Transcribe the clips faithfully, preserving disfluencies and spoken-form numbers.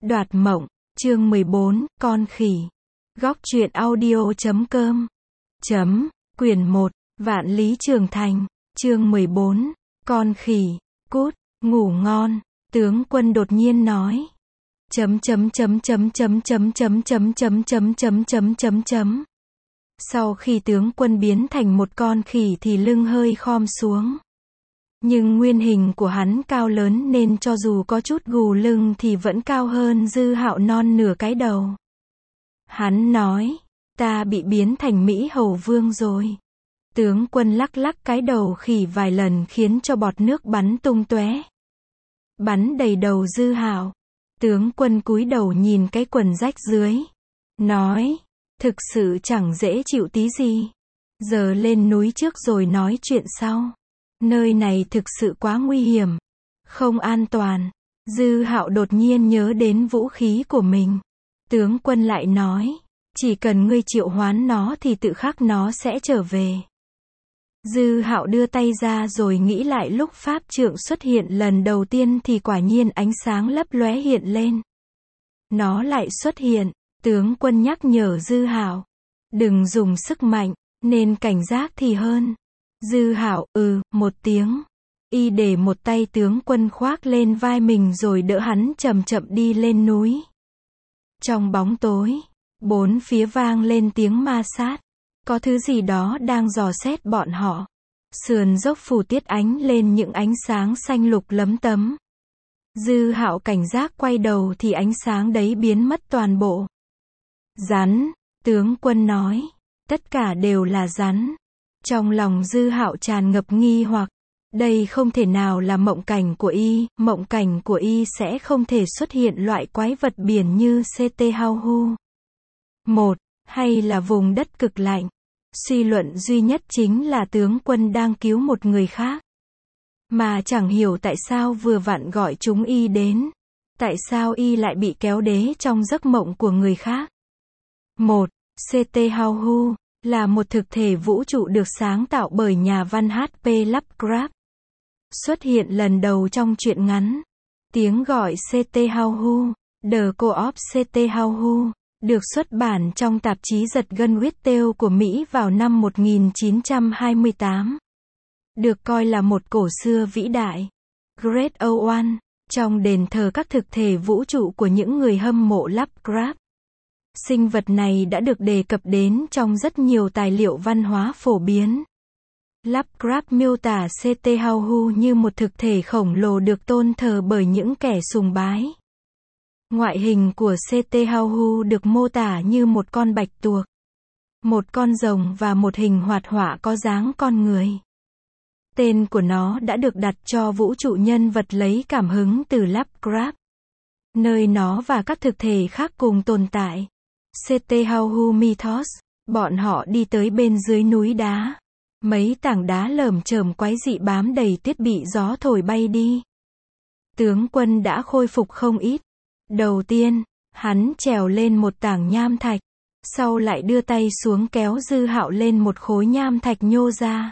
Đoạt mộng, chương mười bốn, con khỉ. Góc truyện audio chấm com. Chấm, quyển một, Vạn Lý Trường Thành, chương mười bốn, con khỉ, cút, ngủ ngon, tướng quân đột nhiên nói. Chấm chấm chấm chấm chấm chấm chấm chấm chấm chấm chấm chấm chấm chấm. Sau khi tướng quân biến thành một con khỉ thì lưng hơi khom xuống. Nhưng nguyên hình của hắn cao lớn nên cho dù có chút gù lưng thì vẫn cao hơn Dư Hạo non nửa cái đầu. Hắn nói, ta bị biến thành Mỹ Hầu Vương rồi. Tướng quân lắc lắc cái đầu khỉ vài lần khiến cho bọt nước bắn tung tóe. Bắn đầy đầu Dư Hạo. Tướng quân cúi đầu nhìn cái quần rách dưới. Nói, thực sự chẳng dễ chịu tí gì. Giờ lên núi trước rồi nói chuyện sau. Nơi này thực sự quá nguy hiểm. Không an toàn. Dư Hạo đột nhiên nhớ đến vũ khí của mình. Tướng quân lại nói, chỉ cần ngươi triệu hoán nó thì tự khắc nó sẽ trở về. Dư Hạo đưa tay ra rồi nghĩ lại lúc pháp trượng xuất hiện lần đầu tiên thì quả nhiên ánh sáng lấp lóe hiện lên. Nó lại xuất hiện. Tướng quân nhắc nhở Dư Hạo, đừng dùng sức mạnh, nên cảnh giác thì hơn. Dư Hạo, ừ, một tiếng. Y để một tay tướng quân khoác lên vai mình rồi đỡ hắn chậm chậm đi lên núi. Trong bóng tối, bốn phía vang lên tiếng ma sát. Có thứ gì đó đang dò xét bọn họ. Sườn dốc phủ tiết ánh lên những ánh sáng xanh lục lấm tấm. Dư Hạo cảnh giác quay đầu thì ánh sáng đấy biến mất toàn bộ. Rắn, tướng quân nói. Tất cả đều là rắn. Trong lòng Dư Hạo tràn ngập nghi hoặc. Đây không thể nào là mộng cảnh của y, mộng cảnh của y sẽ không thể xuất hiện loại quái vật biển như xê tê Hao Hu. Một, hay là vùng đất cực lạnh. Suy luận duy nhất chính là tướng quân đang cứu một người khác. Mà chẳng hiểu tại sao vừa vặn gọi chúng y đến. Tại sao y lại bị kéo đế trong giấc mộng của người khác. Một, xê tê Hao Hu là một thực thể vũ trụ được sáng tạo bởi nhà văn hát pê Lovecraft. Xuất hiện lần đầu trong truyện ngắn. Tiếng gọi xê tê Hao Hu, The Co-op xê tê Hao Hu, được xuất bản trong tạp chí giật gân huyết têu của Mỹ vào năm một nghìn chín trăm hai mươi tám. Được coi là một cổ xưa vĩ đại. Great O One, trong đền thờ các thực thể vũ trụ của những người hâm mộ Lovecraft. Sinh vật này đã được đề cập đến trong rất nhiều tài liệu văn hóa phổ biến. Lovecraft miêu tả xê tê Hao Hu như một thực thể khổng lồ được tôn thờ bởi những kẻ sùng bái. Ngoại hình của xê tê Hao Hu được mô tả như một con bạch tuộc, một con rồng và một hình hoạt họa có dáng con người. Tên của nó đã được đặt cho vũ trụ nhân vật lấy cảm hứng từ Lovecraft, nơi nó và các thực thể khác cùng tồn tại. xê tê Hao Hu Mythos, bọn họ đi tới bên dưới núi đá. Mấy tảng đá lởm chởm quái dị bám đầy tuyết bị gió thổi bay đi. Tướng quân đã khôi phục không ít. Đầu tiên, hắn trèo lên một tảng nham thạch. Sau lại đưa tay xuống kéo Dư Hạo lên một khối nham thạch nhô ra.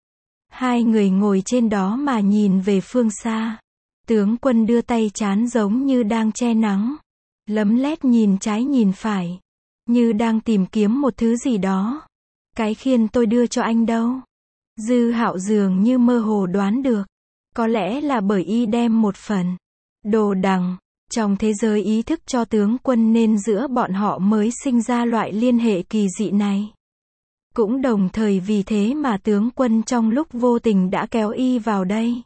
Hai người ngồi trên đó mà nhìn về phương xa. Tướng quân đưa tay chán giống như đang che nắng. Lấm lét nhìn trái nhìn phải. Như đang tìm kiếm một thứ gì đó. Cái khiên tôi đưa cho anh đâu? Dư Hạo dường như mơ hồ đoán được. Có lẽ là bởi y đem một phần đồ đằng trong thế giới ý thức cho tướng quân nên giữa bọn họ mới sinh ra loại liên hệ kỳ dị này. Cũng đồng thời vì thế mà tướng quân trong lúc vô tình đã kéo y vào đây.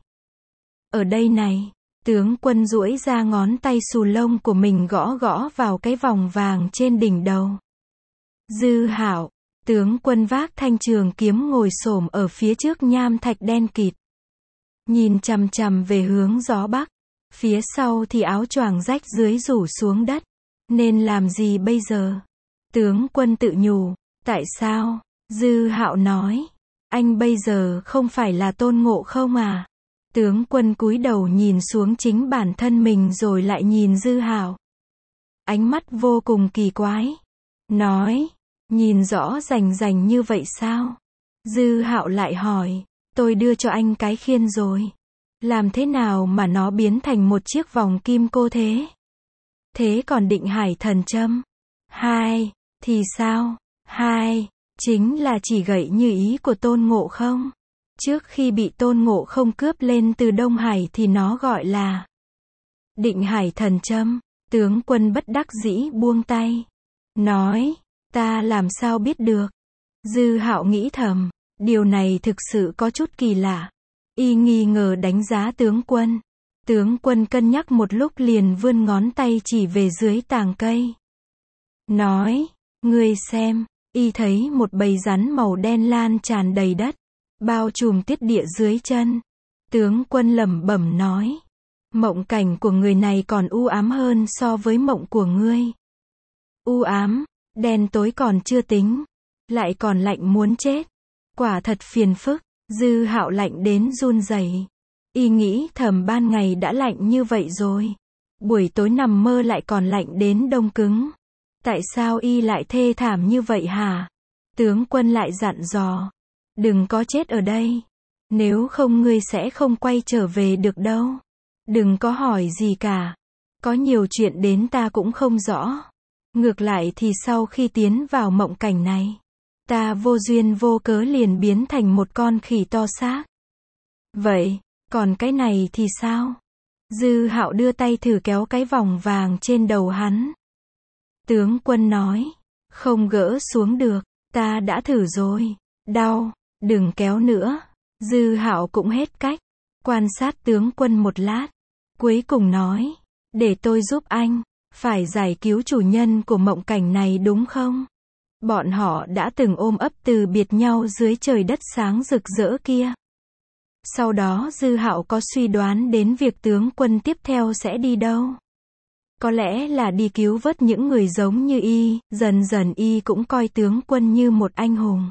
Ở đây này, tướng quân duỗi ra ngón tay xù lông của mình gõ gõ vào cái vòng vàng trên đỉnh đầu. Dư Hạo, tướng quân vác thanh trường kiếm ngồi xổm ở phía trước nham thạch đen kịt. Nhìn chằm chằm về hướng gió bắc. Phía sau thì áo choàng rách dưới rủ xuống đất. Nên làm gì bây giờ? Tướng quân tự nhủ. Tại sao? Dư Hạo nói. Anh bây giờ không phải là Tôn Ngộ Không à? Tướng quân cúi đầu nhìn xuống chính bản thân mình rồi lại nhìn Dư Hạo. Ánh mắt vô cùng kỳ quái. Nói. Nhìn rõ rành rành như vậy sao? Dư Hạo lại hỏi. Tôi đưa cho anh cái khiên rồi. Làm thế nào mà nó biến thành một chiếc vòng kim cô thế? Thế còn định hải thần châm? Hai, thì sao? Hai, chính là chỉ gậy như ý của Tôn Ngộ Không. Trước khi bị Tôn Ngộ Không cướp lên từ Đông Hải thì nó gọi là định hải thần châm. Tướng quân bất đắc dĩ buông tay. Nói, ta làm sao biết được? Dư Hạo nghĩ thầm, điều này thực sự có chút kỳ lạ. Y nghi ngờ đánh giá tướng quân. Tướng quân cân nhắc một lúc liền vươn ngón tay chỉ về dưới tàng cây. Nói, ngươi xem, y thấy một bầy rắn màu đen lan tràn đầy đất, bao trùm tiết địa dưới chân. Tướng quân lẩm bẩm nói, mộng cảnh của người này còn u ám hơn so với mộng của ngươi. U ám, đen tối còn chưa tính, lại còn lạnh muốn chết. Quả thật phiền phức. Dư Hạo lạnh đến run rẩy. Y nghĩ thầm ban ngày đã lạnh như vậy rồi, buổi tối nằm mơ lại còn lạnh đến đông cứng. Tại sao y lại thê thảm như vậy hả? Tướng quân lại dặn dò, đừng có chết ở đây, nếu không ngươi sẽ không quay trở về được đâu. Đừng có hỏi gì cả, có nhiều chuyện đến ta cũng không rõ. Ngược lại thì sau khi tiến vào mộng cảnh này, ta vô duyên vô cớ liền biến thành một con khỉ to xác. Vậy, còn cái này thì sao? Dư Hạo đưa tay thử kéo cái vòng vàng trên đầu hắn. Tướng quân nói, không gỡ xuống được, ta đã thử rồi. Đau, đừng kéo nữa. Dư Hạo cũng hết cách. Quan sát tướng quân một lát. Cuối cùng nói, để tôi giúp anh. Phải giải cứu chủ nhân của mộng cảnh này đúng không? Bọn họ đã từng ôm ấp từ biệt nhau dưới trời đất sáng rực rỡ kia. Sau đó Dư Hạo có suy đoán đến việc tướng quân tiếp theo sẽ đi đâu. Có lẽ là đi cứu vớt những người giống như y, dần dần y cũng coi tướng quân như một anh hùng.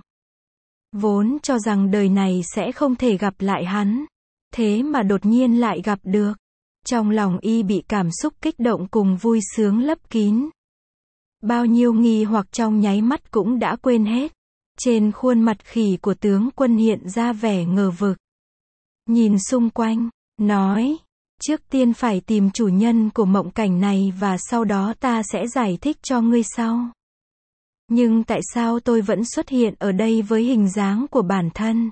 Vốn cho rằng đời này sẽ không thể gặp lại hắn, thế mà đột nhiên lại gặp được. Trong lòng y bị cảm xúc kích động cùng vui sướng lấp kín. Bao nhiêu nghi hoặc trong nháy mắt cũng đã quên hết. Trên khuôn mặt khỉ của tướng quân hiện ra vẻ ngờ vực. Nhìn xung quanh, nói, trước tiên phải tìm chủ nhân của mộng cảnh này và sau đó ta sẽ giải thích cho ngươi sau. Nhưng tại sao tôi vẫn xuất hiện ở đây với hình dáng của bản thân?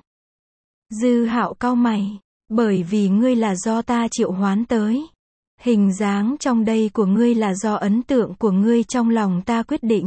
Dư Hạo cau mày, bởi vì ngươi là do ta triệu hoán tới. Hình dáng trong đây của ngươi là do ấn tượng của ngươi trong lòng ta quyết định.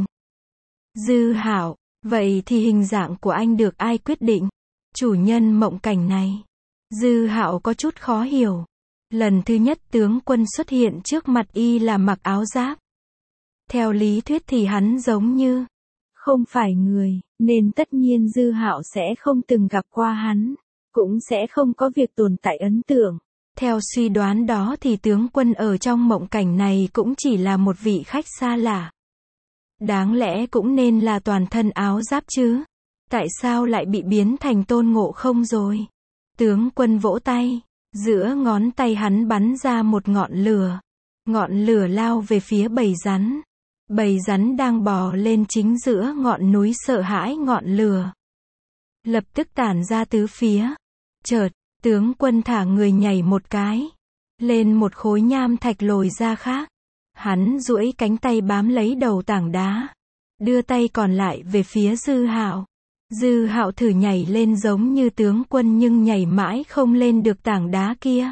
Dư Hạo, vậy thì hình dạng của anh được ai quyết định? Chủ nhân mộng cảnh này. Dư Hạo có chút khó hiểu. Lần thứ nhất tướng quân xuất hiện trước mặt y là mặc áo giáp. Theo lý thuyết thì hắn giống như không phải người, nên tất nhiên Dư Hạo sẽ không từng gặp qua hắn, cũng sẽ không có việc tồn tại ấn tượng. Theo suy đoán đó thì tướng quân ở trong mộng cảnh này cũng chỉ là một vị khách xa lạ. Đáng lẽ cũng nên là toàn thân áo giáp chứ. Tại sao lại bị biến thành Tôn Ngộ Không rồi? Tướng quân vỗ tay, giữa ngón tay hắn bắn ra một ngọn lửa. Ngọn lửa lao về phía bầy rắn. Bầy rắn đang bò lên chính giữa ngọn núi sợ hãi ngọn lửa. Lập tức tản ra tứ phía. Chợt, tướng quân thả người nhảy một cái. Lên một khối nham thạch lồi ra khác. Hắn duỗi cánh tay bám lấy đầu tảng đá. Đưa tay còn lại về phía Dư Hạo. Dư Hạo thử nhảy lên giống như tướng quân nhưng nhảy mãi không lên được tảng đá kia.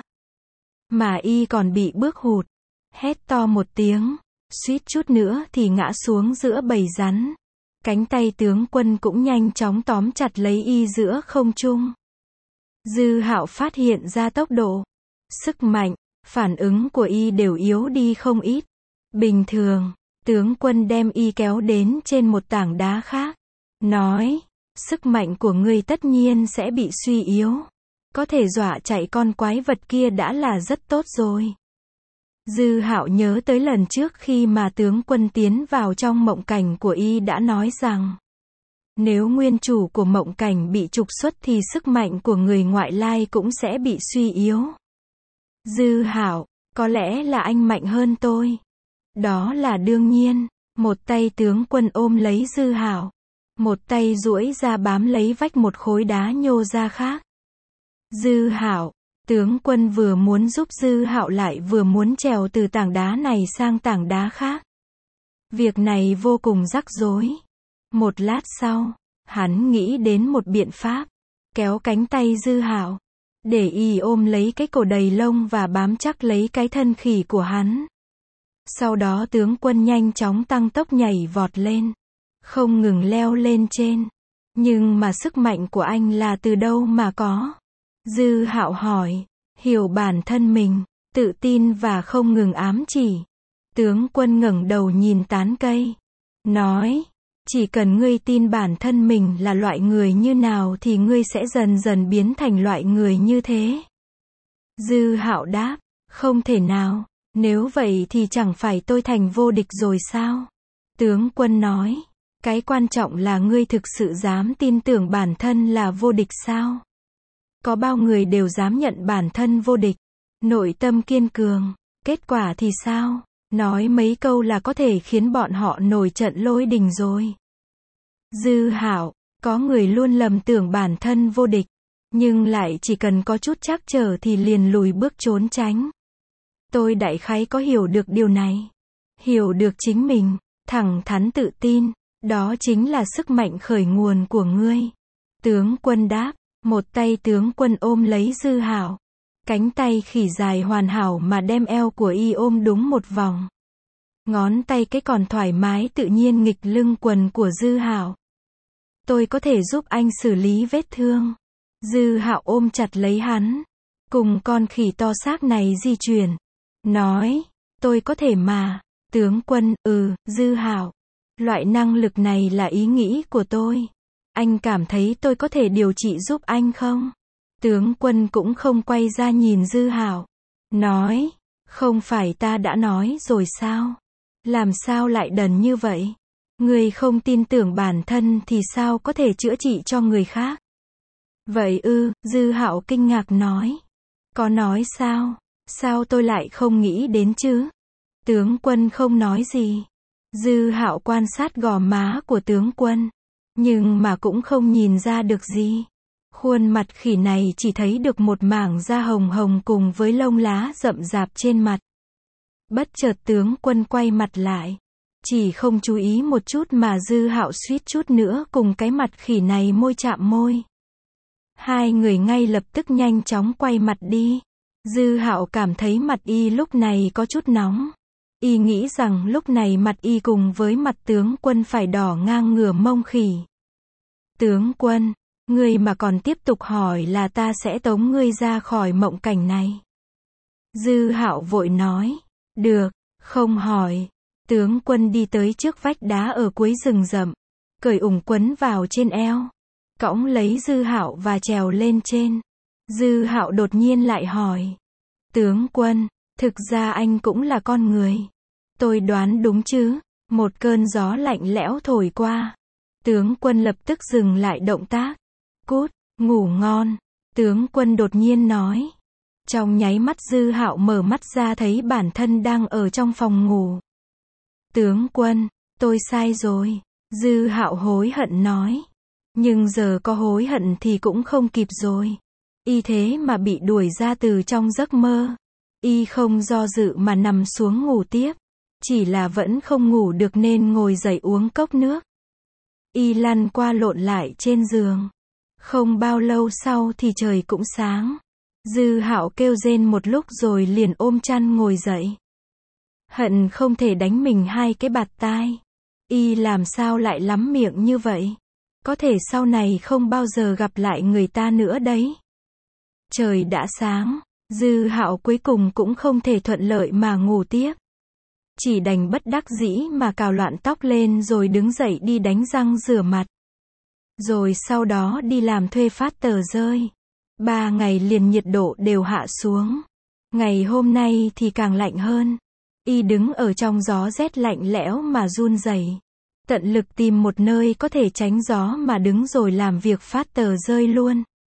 Mà y còn bị bước hụt. Hét to một tiếng. Suýt chút nữa thì ngã xuống giữa bầy rắn. Cánh tay tướng quân cũng nhanh chóng tóm chặt lấy y giữa không trung. Dư Hạo phát hiện ra tốc độ, sức mạnh, phản ứng của y đều yếu đi không ít. Bình thường, tướng quân đem y kéo đến trên một tảng đá khác. Nói, sức mạnh của ngươi tất nhiên sẽ bị suy yếu. Có thể dọa chạy con quái vật kia đã là rất tốt rồi. Dư Hạo nhớ tới lần trước khi mà tướng quân tiến vào trong mộng cảnh của y đã nói rằng, nếu nguyên chủ của mộng cảnh bị trục xuất thì sức mạnh của người ngoại lai cũng sẽ bị suy yếu. Dư Hạo, có lẽ là anh mạnh hơn tôi. Đó là đương nhiên. Một tay tướng quân ôm lấy Dư Hạo. Một tay duỗi ra bám lấy vách một khối đá nhô ra khác. Dư Hạo, Tướng Quân vừa muốn giúp Dư Hạo lại vừa muốn trèo từ tảng đá này sang tảng đá khác. Việc này vô cùng rắc rối. Một lát sau, hắn nghĩ đến một biện pháp, kéo cánh tay Dư Hạo, để y ôm lấy cái cổ đầy lông và bám chắc lấy cái thân khỉ của hắn. Sau đó tướng Quân nhanh chóng tăng tốc nhảy vọt lên, không ngừng leo lên trên. Nhưng mà sức mạnh của anh là từ đâu mà có? Dư Hạo hỏi. Hiểu bản thân mình, tự tin và không ngừng ám chỉ. Tướng Quân ngẩng đầu nhìn tán cây, nói, chỉ cần ngươi tin bản thân mình là loại người như nào thì ngươi sẽ dần dần biến thành loại người như thế. Dư Hạo đáp, không thể nào, nếu vậy thì chẳng phải tôi thành vô địch rồi sao? Tướng Quân nói, cái quan trọng là ngươi thực sự dám tin tưởng bản thân là vô địch sao? Có bao người đều dám nhận bản thân vô địch, nội tâm kiên cường, kết quả thì sao? Nói mấy câu là có thể khiến bọn họ nổi trận lôi đình rồi. Dư Hạo, có người luôn lầm tưởng bản thân vô địch, nhưng lại chỉ cần có chút trắc trở thì liền lùi bước trốn tránh. Tôi đại khái có hiểu được điều này. Hiểu được chính mình, thẳng thắn tự tin, đó chính là sức mạnh khởi nguồn của ngươi. Tướng Quân đáp, một tay tướng Quân ôm lấy Dư Hạo. Cánh tay khỉ dài hoàn hảo mà đem eo của y ôm đúng một vòng. Ngón tay cái còn thoải mái tự nhiên nghịch lưng quần của Dư Hạo. Tôi có thể giúp anh xử lý vết thương. Dư Hạo ôm chặt lấy hắn, cùng con khỉ to xác này di chuyển. Nói, tôi có thể mà. Tướng Quân, ừ, Dư Hạo. Loại năng lực này là ý nghĩ của tôi. Anh cảm thấy tôi có thể điều trị giúp anh không? Tướng Quân cũng không quay ra nhìn Dư Hạo. Nói, không phải ta đã nói rồi sao? Làm sao lại đần như vậy? Người không tin tưởng bản thân thì sao có thể chữa trị cho người khác? Vậy ư, Dư Hạo kinh ngạc nói. Có nói sao? Sao tôi lại không nghĩ đến chứ? Tướng Quân không nói gì. Dư Hạo quan sát gò má của tướng Quân, nhưng mà cũng không nhìn ra được gì. Khuôn mặt khỉ này chỉ thấy được một mảng da hồng hồng cùng với lông lá rậm rạp trên mặt. Bất chợt tướng Quân quay mặt lại, chỉ không chú ý một chút mà Dư Hạo suýt chút nữa cùng cái mặt khỉ này môi chạm môi. Hai người ngay lập tức nhanh chóng quay mặt đi. Dư Hạo cảm thấy mặt y lúc này có chút nóng. Y nghĩ rằng lúc này mặt y cùng với mặt tướng Quân phải đỏ ngang ngửa mông khỉ. Tướng Quân, ngươi mà còn tiếp tục hỏi là ta sẽ tống ngươi ra khỏi mộng cảnh này. Dư Hạo vội nói, được, không hỏi. Tướng Quân đi tới trước vách đá ở cuối rừng rậm, cởi ủng quấn vào trên eo, cõng lấy Dư Hạo và trèo lên trên. Dư Hạo đột nhiên lại hỏi, tướng Quân, thực ra anh cũng là con người. Tôi đoán đúng chứ? Một cơn gió lạnh lẽo thổi qua. Tướng Quân lập tức dừng lại động tác. Cút, ngủ ngon. Tướng Quân đột nhiên nói. Trong nháy mắt Dư Hạo mở mắt ra thấy bản thân đang ở trong phòng ngủ. Tướng Quân, tôi sai rồi. Dư Hạo hối hận nói. Nhưng giờ có hối hận thì cũng không kịp rồi. Y thế mà bị đuổi ra từ trong giấc mơ. Y không do dự mà nằm xuống ngủ tiếp. Chỉ là vẫn không ngủ được nên ngồi dậy uống cốc nước. Y lăn qua lộn lại trên giường. Không bao lâu sau thì trời cũng sáng. Dư Hạo kêu rên một lúc rồi liền ôm chăn ngồi dậy. Hận không thể đánh mình hai cái bạt tai. Y làm sao lại lắm miệng như vậy? Có thể sau này không bao giờ gặp lại người ta nữa đấy. Trời đã sáng, Dư Hạo cuối cùng cũng không thể thuận lợi mà ngủ tiếp. Chỉ đành bất đắc dĩ mà cào loạn tóc lên rồi đứng dậy đi đánh răng rửa mặt. Rồi sau đó đi làm thuê phát tờ rơi. Ba ngày liền nhiệt độ đều hạ xuống. Ngày hôm nay thì càng lạnh hơn. Y đứng ở trong gió rét lạnh lẽo mà run rẩy. Tận lực tìm một nơi có thể tránh gió mà đứng rồi làm việc phát tờ rơi luôn.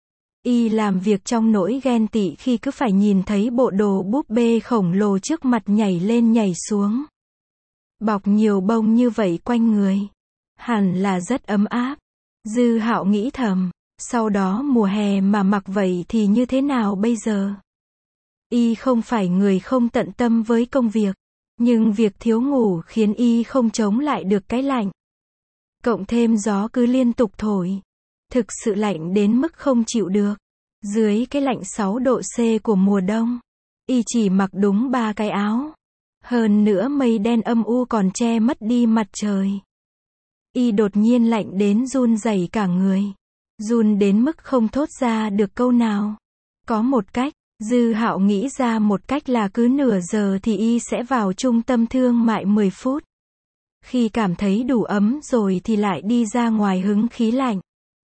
Y làm việc trong nỗi ghen tị khi cứ phải nhìn thấy bộ đồ búp bê khổng lồ trước mặt nhảy lên nhảy xuống. Bọc nhiều bông như vậy quanh người. Hẳn là rất ấm áp. Dư Hạo nghĩ thầm. Sau đó mùa hè mà mặc vậy thì như thế nào bây giờ? Y không phải người không tận tâm với công việc, nhưng việc thiếu ngủ khiến y không chống lại được cái lạnh. Cộng thêm gió cứ liên tục thổi. Thực sự lạnh đến mức không chịu được. Dưới cái lạnh sáu độ C của mùa đông, y chỉ mặc đúng ba cái áo. Hơn nữa mây đen âm u còn che mất đi mặt trời. Y đột nhiên lạnh đến run rẩy cả người. Run đến mức không thốt ra được câu nào. Có một cách, Dư Hạo nghĩ ra một cách là cứ nửa giờ thì y sẽ vào trung tâm thương mại mười phút. Khi cảm thấy đủ ấm rồi thì lại đi ra ngoài hứng khí lạnh.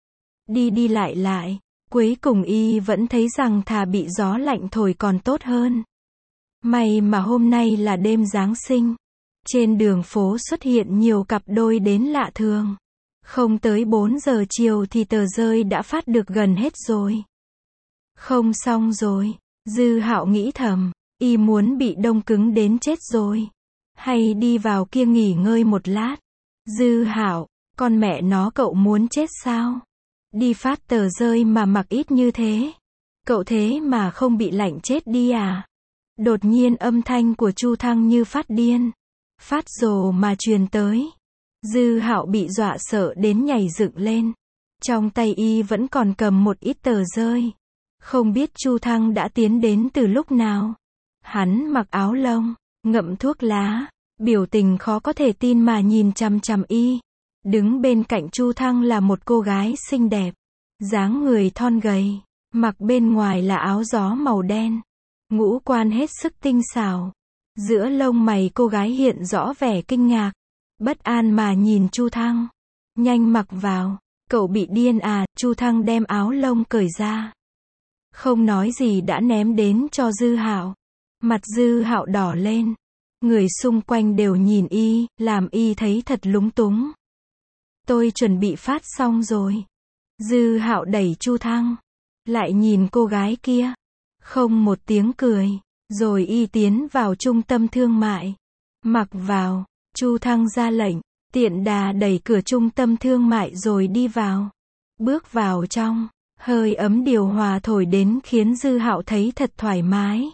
Đi đi lại lại, cuối cùng y vẫn thấy rằng thà bị gió lạnh thổi còn tốt hơn. May mà hôm nay là đêm Giáng sinh. Trên đường phố xuất hiện nhiều cặp đôi đến lạ thường. Không tới bốn giờ chiều thì tờ rơi đã phát được gần hết rồi. Không xong rồi, Dư Hạo nghĩ thầm, y muốn bị đông cứng đến chết rồi. Hay đi vào kia nghỉ ngơi một lát. Dư Hạo, con mẹ nó cậu muốn chết sao? Đi phát tờ rơi mà mặc ít như thế. Cậu thế mà không bị lạnh chết đi à? Đột nhiên âm thanh của Chu Thăng như phát điên. Phát rồ mà truyền tới. Dư Hạo bị dọa sợ đến nhảy dựng lên. Trong tay y vẫn còn cầm một ít tờ rơi. Không biết Chu Thăng đã tiến đến từ lúc nào. Hắn mặc áo lông, ngậm thuốc lá, biểu tình khó có thể tin mà nhìn chằm chằm y. Đứng bên cạnh Chu Thăng là một cô gái xinh đẹp, dáng người thon gầy, mặc bên ngoài là áo gió màu đen, ngũ quan hết sức tinh xảo. Giữa lông mày cô gái hiện rõ vẻ kinh ngạc, bất an mà nhìn Chu Thăng. Nhanh mặc vào, cậu bị điên à? Chu Thăng đem áo lông cởi ra. Không nói gì đã ném đến cho Dư Hạo. Mặt Dư Hạo đỏ lên. Người xung quanh đều nhìn y, làm y thấy thật lúng túng. Tôi chuẩn bị phát xong rồi. Dư Hạo đẩy Chu Thăng. Lại nhìn cô gái kia. Không một tiếng cười. Rồi y tiến vào trung tâm thương mại. Mặc vào. Chu Thăng ra lệnh. Tiện đà đẩy cửa trung tâm thương mại rồi đi vào. Bước vào trong. Hơi ấm điều hòa thổi đến khiến Dư Hạo thấy thật thoải mái.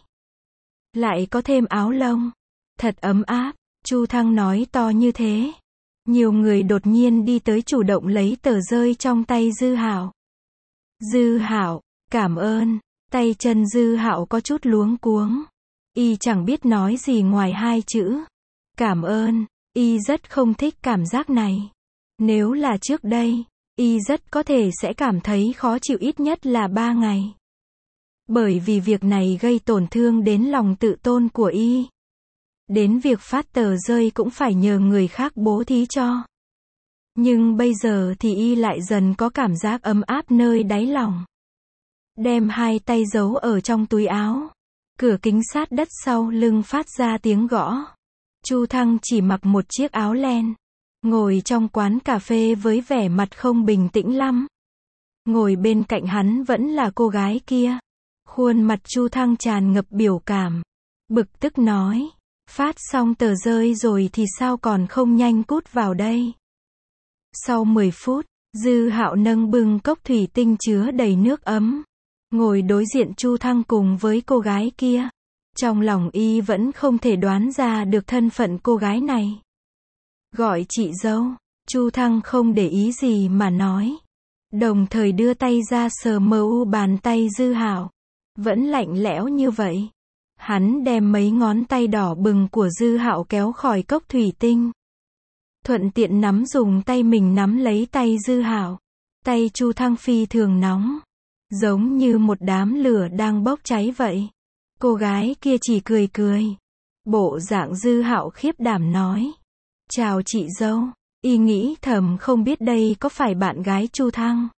Lại có thêm áo lông. Thật ấm áp. Chu Thăng nói to như thế. Nhiều người đột nhiên đi tới chủ động lấy tờ rơi trong tay Dư Hạo. Dư Hạo, cảm ơn. Tay chân Dư Hạo có chút luống cuống. Y chẳng biết nói gì ngoài hai chữ. Cảm ơn. Y rất không thích cảm giác này. Nếu là trước đây, y rất có thể sẽ cảm thấy khó chịu ít nhất là ba ngày. Bởi vì việc này gây tổn thương đến lòng tự tôn của y. Đến việc phát tờ rơi cũng phải nhờ người khác bố thí cho. Nhưng bây giờ thì y lại dần có cảm giác ấm áp nơi đáy lòng. Đem hai tay giấu ở trong túi áo. Cửa kính sát đất sau lưng phát ra tiếng gõ. Chu Thăng chỉ mặc một chiếc áo len. Ngồi trong quán cà phê với vẻ mặt không bình tĩnh lắm. Ngồi bên cạnh hắn vẫn là cô gái kia. Khuôn mặt Chu Thăng tràn ngập biểu cảm. Bực tức nói. Phát xong tờ rơi rồi thì sao còn không nhanh cút vào đây. Sau mười phút, Dư Hạo nâng bưng cốc thủy tinh chứa đầy nước ấm. Ngồi đối diện Chu Thăng cùng với cô gái kia. Trong lòng y vẫn không thể đoán ra được thân phận cô gái này. Gọi chị dâu. Chu Thăng không để ý gì mà nói. Đồng thời đưa tay ra sờ mờ u bàn tay Dư Hạo. Vẫn lạnh lẽo như vậy. Hắn đem mấy ngón tay đỏ bừng của Dư Hạo kéo khỏi cốc thủy tinh. Thuận tiện nắm dùng tay mình nắm lấy tay Dư Hạo. Tay Chu Thăng phi thường nóng. Giống như một đám lửa đang bốc cháy vậy. Cô gái kia chỉ cười cười. Bộ dạng Dư Hạo khiếp đảm nói. Chào chị dâu. Y nghĩ thầm không biết đây có phải bạn gái Chu Thăng.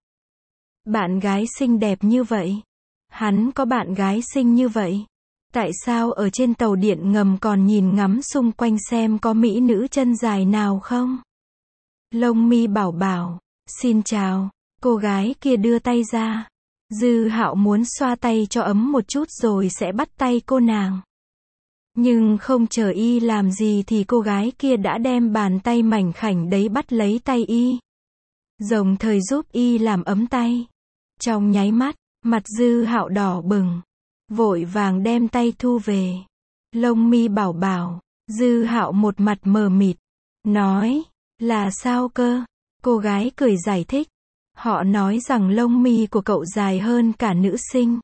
Bạn gái xinh đẹp như vậy. Hắn có bạn gái xinh như vậy. Tại sao ở trên tàu điện ngầm còn nhìn ngắm xung quanh xem có mỹ nữ chân dài nào không? Lông mi bảo bảo. Xin chào. Cô gái kia đưa tay ra. Dư Hạo muốn xoa tay cho ấm một chút rồi sẽ bắt tay cô nàng. Nhưng không chờ y làm gì thì cô gái kia đã đem bàn tay mảnh khảnh đấy bắt lấy tay y. Đồng thời giúp y làm ấm tay. Trong nháy mắt, mặt Dư Hạo đỏ bừng, vội vàng đem tay thu về. Lông mi bảo bảo, Dư Hạo một mặt mờ mịt, nói, là sao cơ? Cô gái cười giải thích, họ nói rằng lông mi của cậu dài hơn cả nữ sinh.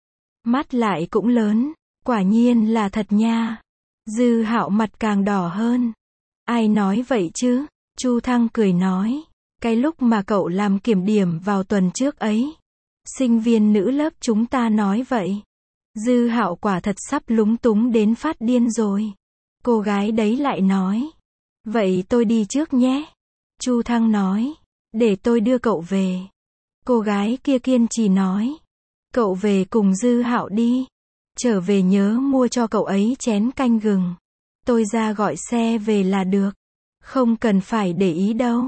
Mắt lại cũng lớn, quả nhiên là thật nha. Dư Hạo mặt càng đỏ hơn. Ai nói vậy chứ? Chu Thăng cười nói, cái lúc mà cậu làm kiểm điểm vào tuần trước ấy, sinh viên nữ lớp chúng ta nói vậy. Dư Hạo quả thật sắp lúng túng đến phát điên rồi. Cô gái đấy lại nói, vậy tôi đi trước nhé. Chu Thăng nói, để tôi đưa cậu về. Cô gái kia kiên trì nói, cậu về cùng Dư Hạo đi. Trở về nhớ mua cho cậu ấy chén canh gừng. Tôi ra gọi xe về là được. Không cần phải để ý đâu.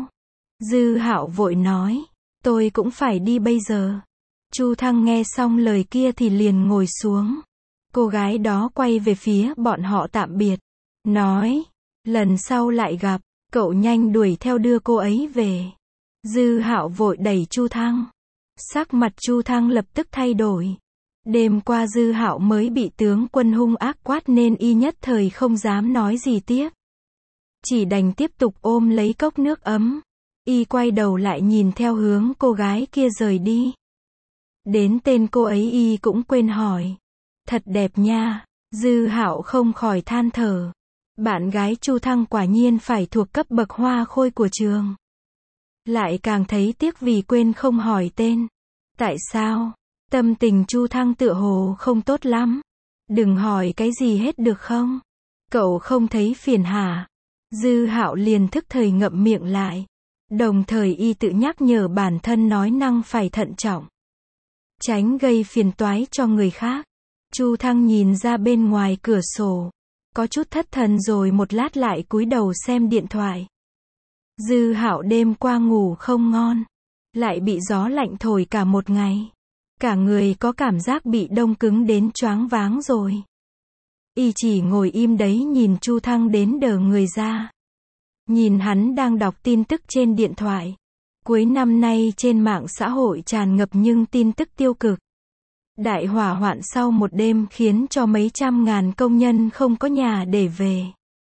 Dư Hạo vội nói, tôi cũng phải đi bây giờ. Chu Thăng nghe xong lời kia thì liền ngồi xuống. Cô gái đó quay về phía bọn họ tạm biệt, nói, lần sau lại gặp, cậu nhanh đuổi theo đưa cô ấy về. Dư Hạo vội đẩy Chu Thăng. Sắc mặt Chu Thăng lập tức thay đổi. Đêm qua Dư Hạo mới bị tướng quân hung ác quát nên y nhất thời không dám nói gì tiếp. Chỉ đành tiếp tục ôm lấy cốc nước ấm. Y quay đầu lại nhìn theo hướng cô gái kia rời đi. Đến tên cô ấy y cũng quên hỏi. Thật đẹp nha. Dư Hạo không khỏi than thở. Bạn gái Chu Thăng quả nhiên phải thuộc cấp bậc hoa khôi của trường. Lại càng thấy tiếc vì quên không hỏi tên. Tại sao? Tâm tình Chu Thăng tựa hồ không tốt lắm. Đừng hỏi cái gì hết được không? Cậu không thấy phiền hả? Dư Hạo liền thức thời ngậm miệng lại. Đồng thời y tự nhắc nhở bản thân nói năng phải thận trọng, tránh gây phiền toái cho người khác. Chu Thăng nhìn ra bên ngoài cửa sổ, có chút thất thần rồi một lát lại cúi đầu xem điện thoại. Dư Hạo đêm qua ngủ không ngon, lại bị gió lạnh thổi cả một ngày. Cả người có cảm giác bị đông cứng đến choáng váng rồi. Y chỉ ngồi im đấy nhìn Chu Thăng đến đờ người ra. Nhìn hắn đang đọc tin tức trên điện thoại. Cuối năm nay trên mạng xã hội tràn ngập những tin tức tiêu cực. Đại hỏa hoạn sau một đêm khiến cho mấy trăm ngàn công nhân không có nhà để về.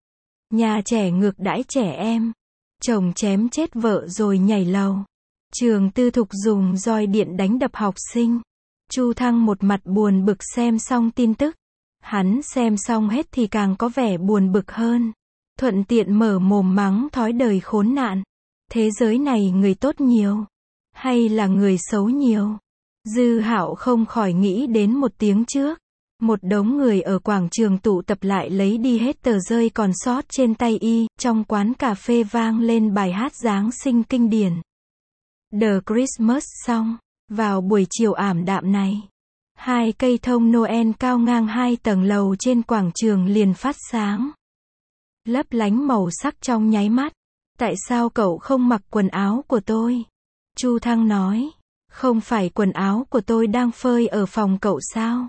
Nhà trẻ ngược đãi trẻ em. Chồng chém chết vợ rồi nhảy lầu. Trường tư thục dùng roi điện đánh đập học sinh. Chu Thăng một mặt buồn bực xem xong tin tức. Hắn xem xong hết thì càng có vẻ buồn bực hơn. Thuận tiện mở mồm mắng thói đời khốn nạn. Thế giới này người tốt nhiều, hay là người xấu nhiều? Dư Hạo không khỏi nghĩ đến một tiếng trước. Một đống người ở quảng trường tụ tập lại lấy đi hết tờ rơi còn sót trên tay y. Trong quán cà phê vang lên bài hát Giáng sinh kinh điển. The Christmas Song. Vào buổi chiều ảm đạm này, hai cây thông Noel cao ngang hai tầng lầu trên quảng trường liền phát sáng, lấp lánh màu sắc trong nháy mắt. Tại sao cậu không mặc quần áo của tôi? Chu Thăng nói, không phải quần áo của tôi đang phơi ở phòng cậu sao?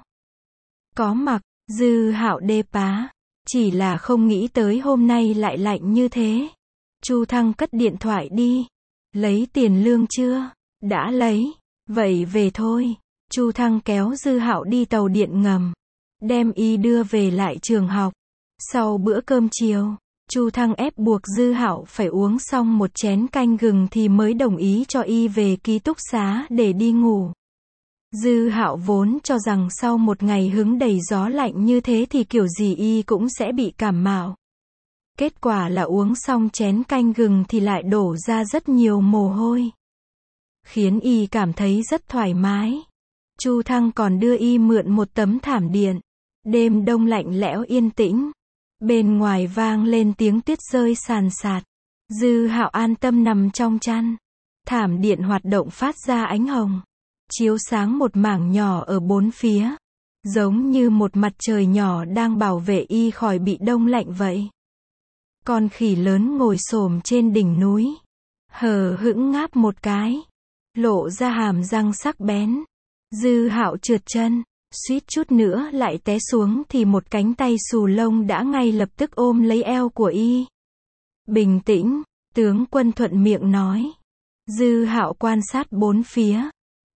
Có mặc. Dư Hạo đê pá, chỉ là không nghĩ tới hôm nay lại lạnh như thế. Chu Thăng cất điện thoại đi. Lấy tiền lương chưa? Đã lấy. Vậy về thôi. Chu Thăng kéo Dư Hạo đi tàu điện ngầm, đem y đưa về lại trường học. Sau bữa cơm chiều, Chu Thăng ép buộc Dư Hạo phải uống xong một chén canh gừng thì mới đồng ý cho y về ký túc xá để đi ngủ. Dư Hạo vốn cho rằng sau một ngày hứng đầy gió lạnh như thế thì kiểu gì y cũng sẽ bị cảm mạo. Kết quả là uống xong chén canh gừng thì lại đổ ra rất nhiều mồ hôi, khiến y cảm thấy rất thoải mái. Chu Thăng còn đưa y mượn một tấm thảm điện. Đêm đông lạnh lẽo yên tĩnh. Bên ngoài vang lên tiếng tuyết rơi sàn sạt. Dư Hạo an tâm nằm trong chăn. Thảm điện hoạt động phát ra ánh hồng, chiếu sáng một mảng nhỏ ở bốn phía, giống như một mặt trời nhỏ đang bảo vệ y khỏi bị đông lạnh vậy. Con khỉ lớn ngồi xổm trên đỉnh núi, hờ hững ngáp một cái, lộ ra hàm răng sắc bén. Dư Hạo trượt chân, suýt chút nữa lại té xuống thì một cánh tay xù lông đã ngay lập tức ôm lấy eo của y. Bình tĩnh, tướng quân thuận miệng nói. Dư Hạo quan sát bốn phía,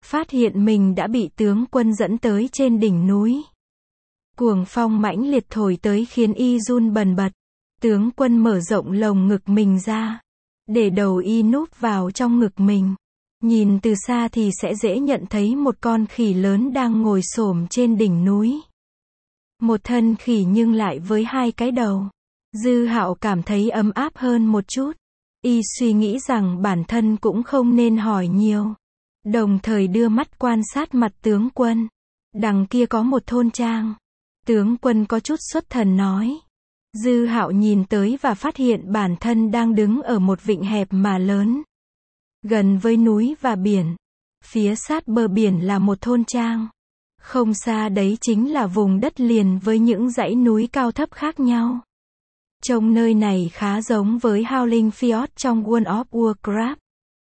phát hiện mình đã bị tướng quân dẫn tới trên đỉnh núi. Cuồng phong mãnh liệt thổi tới khiến y run bần bật. Tướng quân mở rộng lồng ngực mình ra, để đầu y núp vào trong ngực mình. Nhìn từ xa thì sẽ dễ nhận thấy một con khỉ lớn đang ngồi xổm trên đỉnh núi. Một thân khỉ nhưng lại với hai cái đầu. Dư Hạo cảm thấy ấm áp hơn một chút. Y suy nghĩ rằng bản thân cũng không nên hỏi nhiều. Đồng thời đưa mắt quan sát mặt tướng quân. Đằng kia có một thôn trang. Tướng quân có chút xuất thần nói. Dư Hạo nhìn tới và phát hiện bản thân đang đứng ở một vịnh hẹp mà lớn, gần với núi và biển. Phía sát bờ biển là một thôn trang. Không xa đấy chính là vùng đất liền với những dãy núi cao thấp khác nhau. Trông nơi này khá giống với Howling Fjord trong World of Warcraft.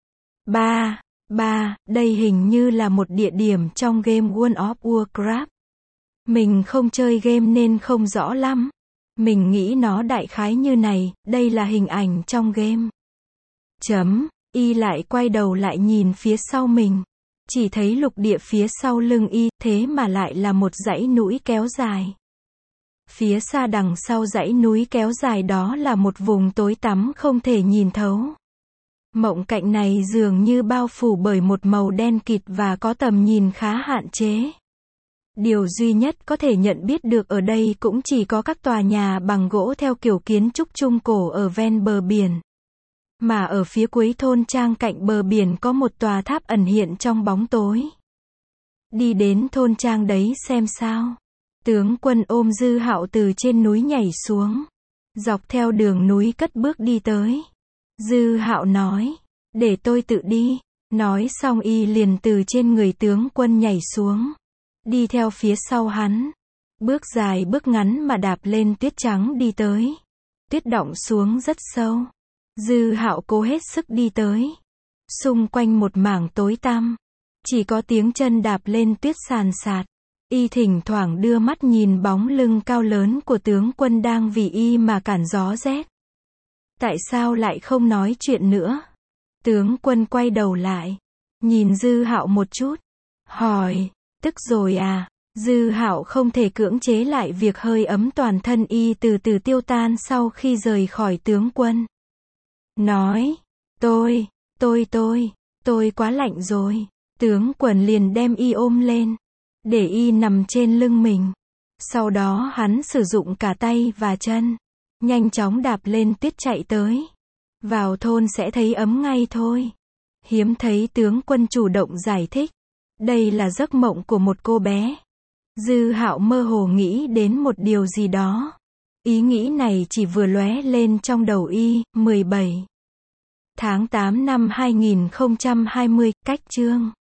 ba. ba. Đây hình như là một địa điểm trong game World of Warcraft. Mình không chơi game nên không rõ lắm. Mình nghĩ nó đại khái như này, đây là hình ảnh trong game. Chấm, y lại quay đầu lại nhìn phía sau mình. Chỉ thấy lục địa phía sau lưng y, thế mà lại là một dãy núi kéo dài. Phía xa đằng sau dãy núi kéo dài đó là một vùng tối tăm không thể nhìn thấu. Mộng cảnh này dường như bao phủ bởi một màu đen kịt và có tầm nhìn khá hạn chế. Điều duy nhất có thể nhận biết được ở đây cũng chỉ có các tòa nhà bằng gỗ theo kiểu kiến trúc Trung Cổ ở ven bờ biển. Mà ở phía cuối thôn trang cạnh bờ biển có một tòa tháp ẩn hiện trong bóng tối. Đi đến thôn trang đấy xem sao. Tướng quân ôm Dư Hạo từ trên núi nhảy xuống. Dọc theo đường núi cất bước đi tới. Dư Hạo nói, để tôi tự đi. Nói xong y liền từ trên người tướng quân nhảy xuống. Đi theo phía sau hắn. Bước dài bước ngắn mà đạp lên tuyết trắng đi tới. Tuyết đọng xuống rất sâu. Dư Hạo cố hết sức đi tới. Xung quanh một mảng tối tăm. Chỉ có tiếng chân đạp lên tuyết sàn sạt. Y thỉnh thoảng đưa mắt nhìn bóng lưng cao lớn của tướng quân đang vì y mà cản gió rét. Tại sao lại không nói chuyện nữa? Tướng quân quay đầu lại. Nhìn Dư Hạo một chút. Hỏi, tức rồi à? Dư Hạo không thể cưỡng chế lại việc hơi ấm toàn thân y từ từ tiêu tan sau khi rời khỏi tướng quân. Nói, tôi, tôi tôi, tôi quá lạnh rồi. Tướng quân liền đem y ôm lên. Để y nằm trên lưng mình. Sau đó hắn sử dụng cả tay và chân. Nhanh chóng đạp lên tuyết chạy tới. Vào thôn sẽ thấy ấm ngay thôi. Hiếm thấy tướng quân chủ động giải thích. Đây là giấc mộng của một cô bé. Dư Hạo mơ hồ nghĩ đến một điều gì đó. Ý nghĩ này chỉ vừa lóe lên trong đầu y. mười bảy tháng tám năm hai nghìn không trăm hai mươi, cách chương